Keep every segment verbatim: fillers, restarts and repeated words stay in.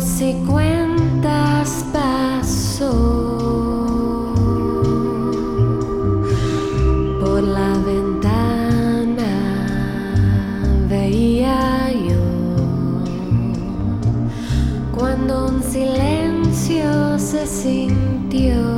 si cuentas paso por la ventana, veía yo cuando un silencio se sintió.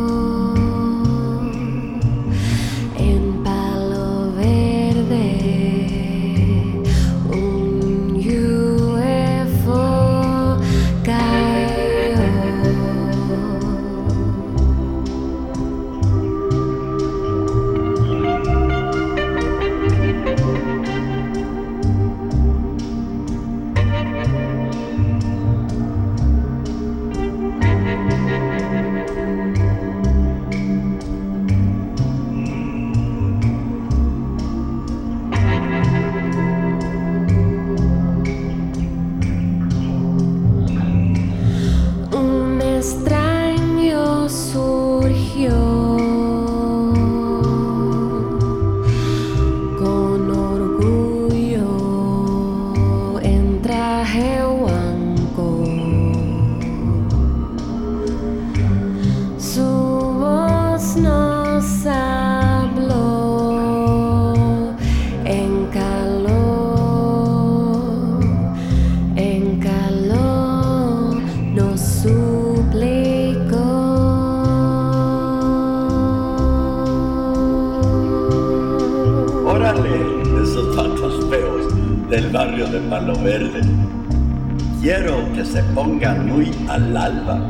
Esos patos feos del barrio de Palo Verde. Quiero que se pongan muy al alba.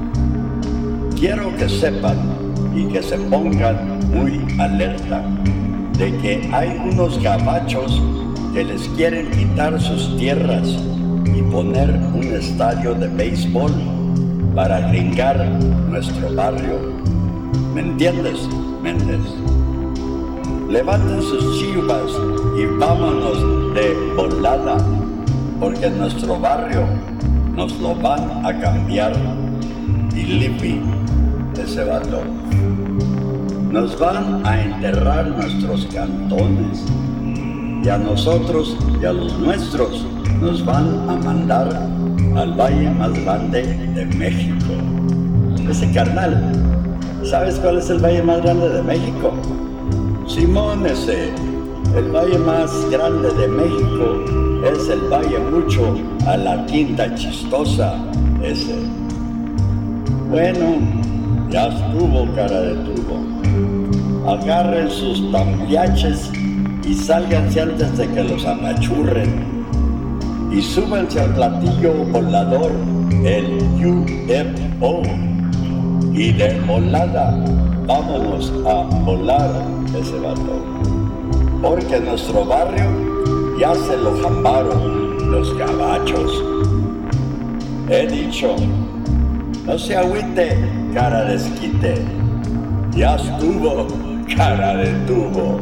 Quiero que sepan y que se pongan muy alerta de que hay unos gabachos que les quieren quitar sus tierras y poner un estadio de béisbol para gringar nuestro barrio. ¿Me entiendes, Méndez? Levanten sus chivas y vámonos de volada, porque nuestro barrio nos lo van a cambiar. Y Lipi, ese vato, nos van a enterrar nuestros cantones, y a nosotros y a los nuestros nos van a mandar al valle más grande de México. Ese carnal, ¿sabes cuál es el valle más grande de México? Simón, ese, el valle más grande de México es el valle mucho a la Quinta Chistosa, ese. Bueno, ya estuvo, cara de tubo. Agarren sus tambiaches y sálganse antes de que los apachurren. Y súbanse al platillo volador, el U F O. Y de volada, vámonos a volar ese vato, porque nuestro barrio ya se lo jambaron los gabachos. He dicho, no se agüite, cara de esquite, ya estuvo, cara de tubo.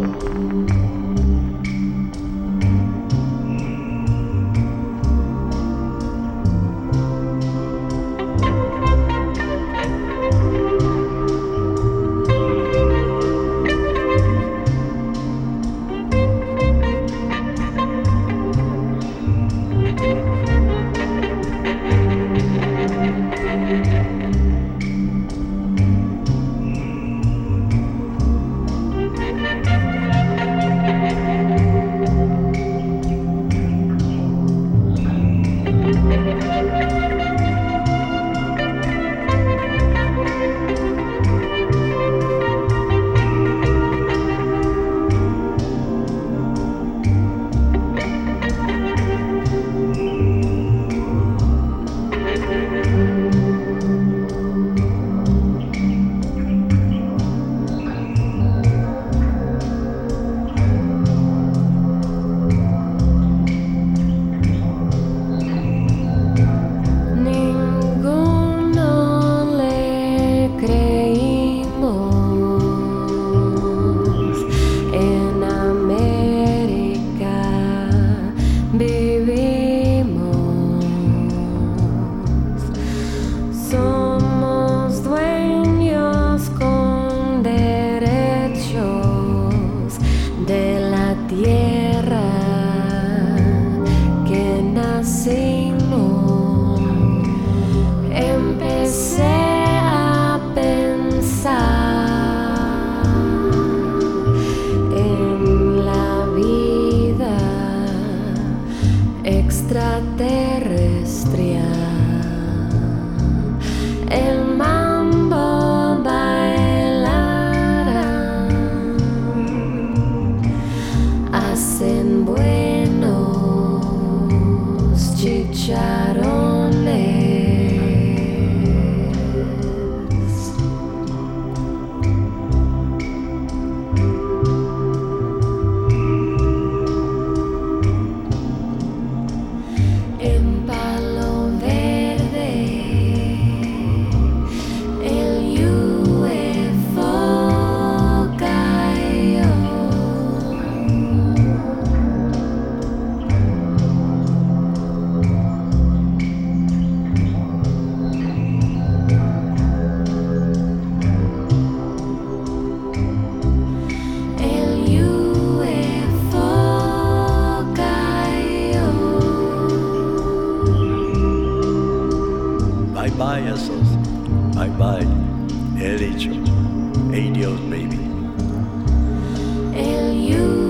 baby. El